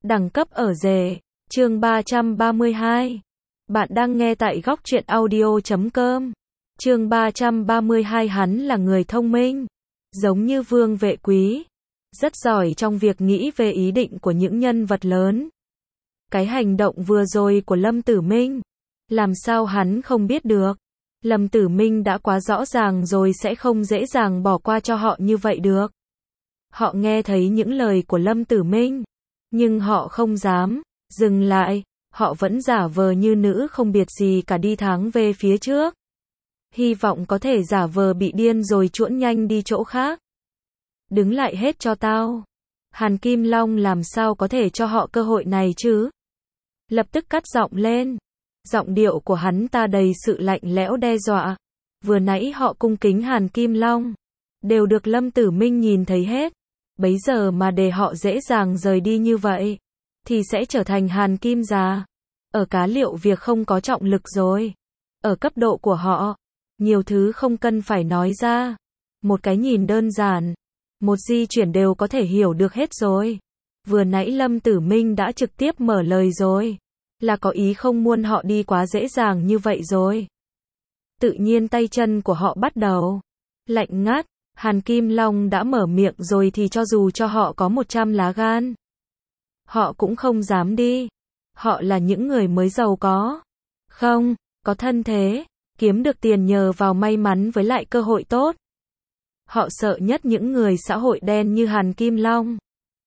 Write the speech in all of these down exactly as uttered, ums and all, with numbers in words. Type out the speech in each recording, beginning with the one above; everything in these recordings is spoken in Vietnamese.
Đẳng cấp ở rể. Chương ba trăm ba mươi hai. Bạn đang nghe tại góc truyện audio chấm com. Chương ba trăm ba mươi hai. Hắn là người thông minh, giống như Vương Vệ Quý, rất giỏi trong việc nghĩ về ý định của những nhân vật lớn. Cái hành động vừa rồi của Lâm Tử Minh, làm sao hắn không biết được? Lâm Tử Minh đã quá rõ ràng rồi, sẽ không dễ dàng bỏ qua cho họ như vậy được. Họ nghe thấy những lời của Lâm Tử Minh, nhưng họ không dám dừng lại, họ vẫn giả vờ như nữ không biệt gì cả đi thẳng về phía trước. Hy vọng có thể giả vờ bị điên rồi chuỗn nhanh đi chỗ khác. Đứng lại hết cho tao. Hàn Kim Long làm sao có thể cho họ cơ hội này chứ? Lập tức cất giọng lên. Giọng điệu của hắn ta đầy sự lạnh lẽo đe dọa. Vừa nãy họ cung kính Hàn Kim Long, đều được Lâm Tử Minh nhìn thấy hết. Bấy giờ mà để họ dễ dàng rời đi như vậy, thì sẽ trở thành Hàn Kim già. Ở cá liệu việc không có trọng lực rồi. Ở cấp độ của họ, nhiều thứ không cần phải nói ra. Một cái nhìn đơn giản, một di chuyển đều có thể hiểu được hết rồi. Vừa nãy Lâm Tử Minh đã trực tiếp mở lời rồi, là có ý không muốn họ đi quá dễ dàng như vậy rồi. Tự nhiên tay chân của họ bắt đầu lạnh ngắt. Hàn Kim Long đã mở miệng rồi thì cho dù cho họ có một trăm lá gan, họ cũng không dám đi. Họ là những người mới giàu có, không có thân thế, kiếm được tiền nhờ vào may mắn với lại cơ hội tốt. Họ sợ nhất những người xã hội đen như Hàn Kim Long.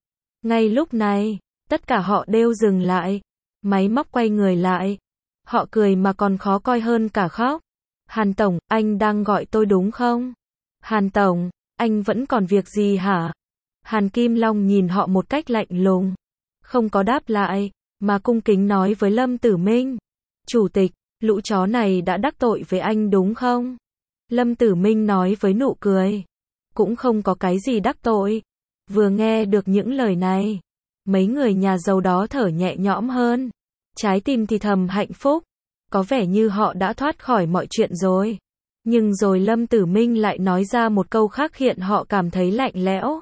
Ngay lúc này, tất cả họ đều dừng lại. Máy móc quay người lại. Họ cười mà còn khó coi hơn cả khóc. Hàn Tổng, anh đang gọi tôi đúng không? Hàn Tổng, anh vẫn còn việc gì hả? Hàn Kim Long nhìn họ một cách lạnh lùng, không có đáp lại, mà cung kính nói với Lâm Tử Minh. Chủ tịch, lũ chó này đã đắc tội với anh đúng không? Lâm Tử Minh nói với nụ cười. Cũng không có cái gì đắc tội. Vừa nghe được những lời này, mấy người nhà giàu đó thở nhẹ nhõm hơn. Trái tim thì thầm hạnh phúc. Có vẻ như họ đã thoát khỏi mọi chuyện rồi. Nhưng rồi Lâm Tử Minh lại nói ra một câu khác khiến họ cảm thấy lạnh lẽo,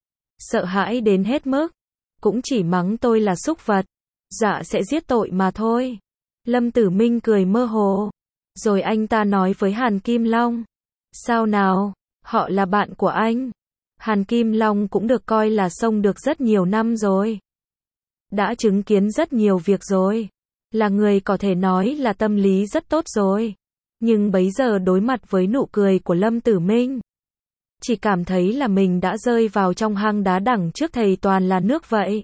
sợ hãi đến hết mức. Cũng chỉ mắng tôi là súc vật, dạ sẽ giết tội mà thôi. Lâm Tử Minh cười mơ hồ. Rồi anh ta nói với Hàn Kim Long. Sao nào, họ là bạn của anh. Hàn Kim Long cũng được coi là sống được rất nhiều năm rồi, đã chứng kiến rất nhiều việc rồi, là người có thể nói là tâm lý rất tốt rồi. Nhưng bấy giờ đối mặt với nụ cười của Lâm Tử Minh, chỉ cảm thấy là mình đã rơi vào trong hang đá đằng trước thầy toàn là nước vậy.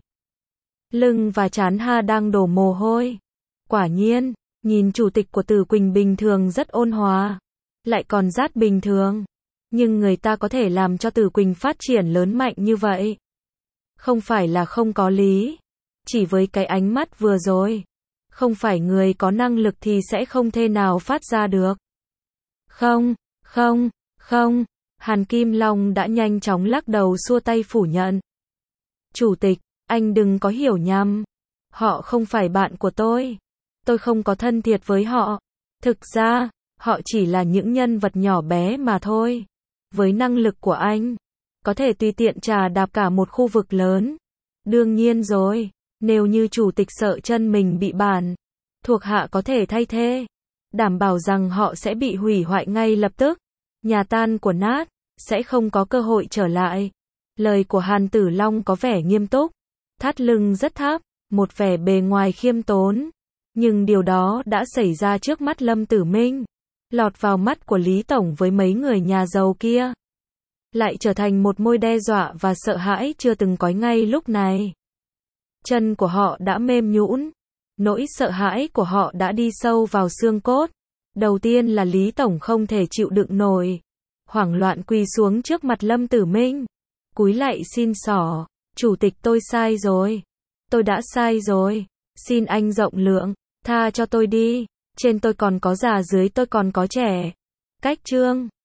Lưng và trán ha đang đổ mồ hôi. Quả nhiên, nhìn chủ tịch của Tử Quỳnh bình thường rất ôn hòa, lại còn rát bình thường. Nhưng người ta có thể làm cho Tử Quỳnh phát triển lớn mạnh như vậy, không phải là không có lý. Chỉ với cái ánh mắt vừa rồi, không phải người có năng lực thì sẽ không thể nào phát ra được. Không, không, không. Hàn Kim Long đã nhanh chóng lắc đầu xua tay phủ nhận. Chủ tịch, anh đừng có hiểu nhầm. Họ không phải bạn của tôi. Tôi không có thân thiệt với họ. Thực ra, họ chỉ là những nhân vật nhỏ bé mà thôi. Với năng lực của anh, có thể tùy tiện trà đạp cả một khu vực lớn. Đương nhiên rồi, nếu như chủ tịch sợ chân mình bị bản, thuộc hạ có thể thay thế, đảm bảo rằng họ sẽ bị hủy hoại ngay lập tức. Nhà tan của nát, sẽ không có cơ hội trở lại. Lời của Hàn Tử Long có vẻ nghiêm túc, thắt lưng rất thấp, một vẻ bề ngoài khiêm tốn. Nhưng điều đó đã xảy ra trước mắt Lâm Tử Minh, lọt vào mắt của Lý Tổng với mấy người nhà giàu kia, lại trở thành một mối đe dọa và sợ hãi chưa từng có ngay lúc này. Chân của họ đã mềm nhũn, nỗi sợ hãi của họ đã đi sâu vào xương cốt. Đầu tiên là Lý Tổng không thể chịu đựng nổi, hoảng loạn quỳ xuống trước mặt Lâm Tử Minh, cúi lạy xin xỏ. Chủ tịch, tôi sai rồi. Tôi đã sai rồi. Xin anh rộng lượng, tha cho tôi đi. Trên tôi còn có già, dưới tôi còn có trẻ. Cách chương